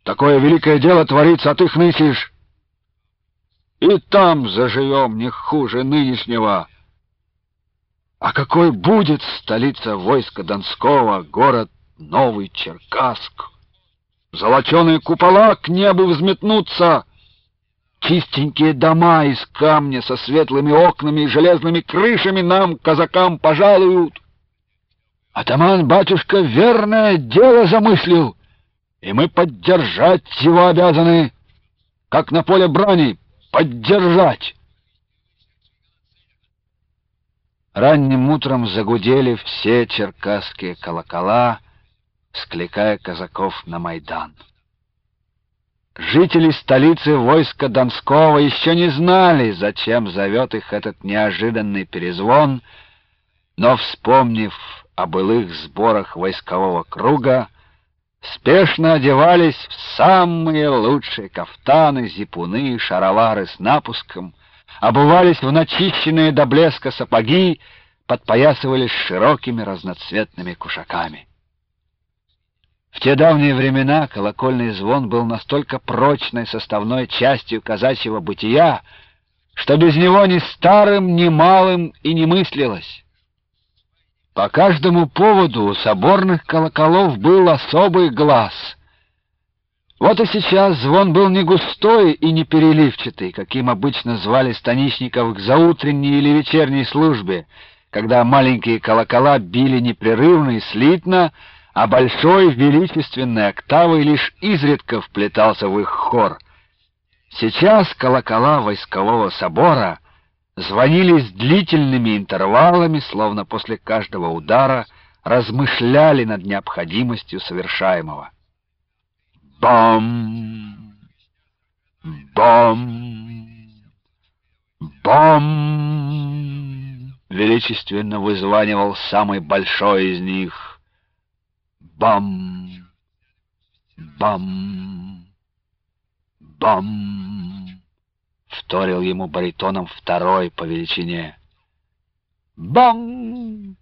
Такое великое дело творится, а ты хнычешь. И там заживем не хуже нынешнего. А какой будет столица войска Донского, город Новый Черкасск? Золоченые купола к небу взметнутся, чистенькие дома из камня со светлыми окнами и железными крышами нам, казакам, пожалуют. Атаман-батюшка верное дело замыслил, и мы поддержать его обязаны, как на поле брани, поддержать. Ранним утром загудели все черкасские колокола, скликая казаков на Майдан. Жители столицы войска Донского еще не знали, зачем зовет их этот неожиданный перезвон, но, вспомнив о былых сборах войскового круга, спешно одевались в самые лучшие кафтаны, зипуны, шаровары с напуском, обувались в начищенные до блеска сапоги, подпоясывались широкими разноцветными кушаками. В те давние времена колокольный звон был настолько прочной составной частью казачьего бытия, что без него ни старым, ни малым и не мыслилось. По каждому поводу у соборных колоколов был особый глаз. Вот и сейчас звон был не густой и не переливчатый, каким обычно звали станичников к заутренней или вечерней службе, когда маленькие колокола били непрерывно и слитно, а большой величественной октавой лишь изредка вплетался в их хор. Сейчас колокола войскового собора звонили с длительными интервалами, словно после каждого удара размышляли над необходимостью совершаемого. Бам! Бам! Бам! Величественно вызванивал самый большой из них. Бам! Бам! Бам! Вторил ему баритоном второй по величине. Бам!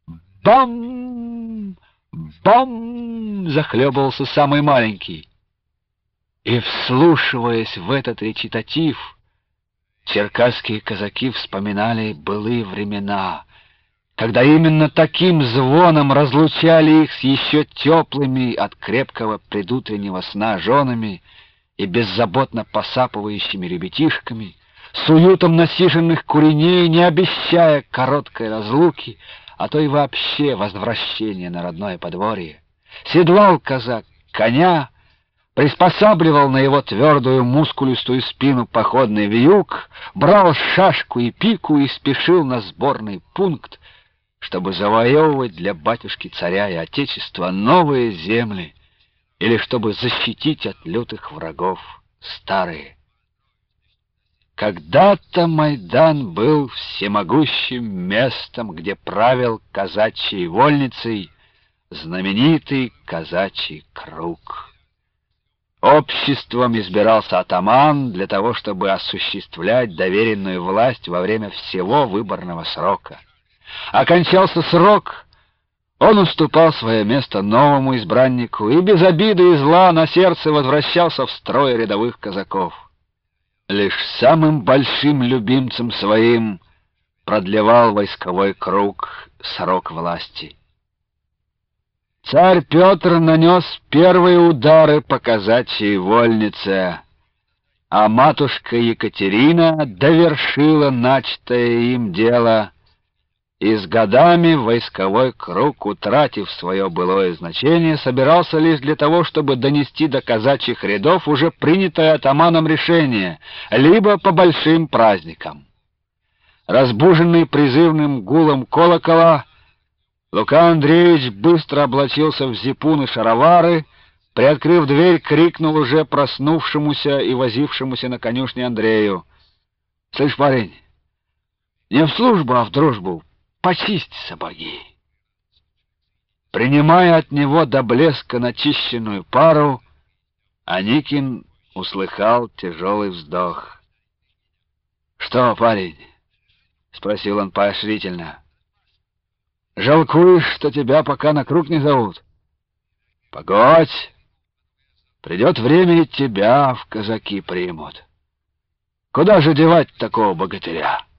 Бам! Бам! Захлебывался самый маленький. И, вслушиваясь в этот речитатив, черкасские казаки вспоминали былые времена, когда именно таким звоном разлучали их с еще теплыми от крепкого предутреннего сна женами и беззаботно посапывающими ребятишками, с уютом насиженных куреней, не обещая короткой разлуки, а то и вообще возвращения на родное подворье. Седлал казак коня, приспосабливал на его твердую мускулистую спину походный вьюг, брал шашку и пику и спешил на сборный пункт, чтобы завоевывать для батюшки-царя и отечества новые земли или чтобы защитить от лютых врагов старые. Когда-то Майдан был всемогущим местом, где правил казачьей вольницей знаменитый казачий круг. Обществом избирался атаман для того, чтобы осуществлять доверенную власть во время всего выборного срока. Окончался срок, он уступал свое место новому избраннику и без обиды и зла на сердце возвращался в строй рядовых казаков. Лишь самым большим любимцем своим продлевал войсковой круг срок власти. Царь Петр нанес первые удары по казачьей вольнице, а матушка Екатерина довершила начатое им дело, и с годами войсковой круг, утратив свое былое значение, собирался лишь для того, чтобы донести до казачьих рядов уже принятое атаманом решение, либо по большим праздникам. Разбуженный призывным гулом колокола, Лука Андреевич быстро облачился в зипун и шаровары, приоткрыв дверь, крикнул уже проснувшемуся и возившемуся на конюшне Андрею: «Слышь, парень, не в службу, а в дружбу, почисть сапоги». Принимая от него до блеска начищенную пару, Аникин услыхал тяжелый вздох. «Что, парень?» — спросил он поощрительно. «Жалкуешь, что тебя пока на круг не зовут?» «Погодь! Придет время, и тебя в казаки примут. Куда же девать такого богатыря?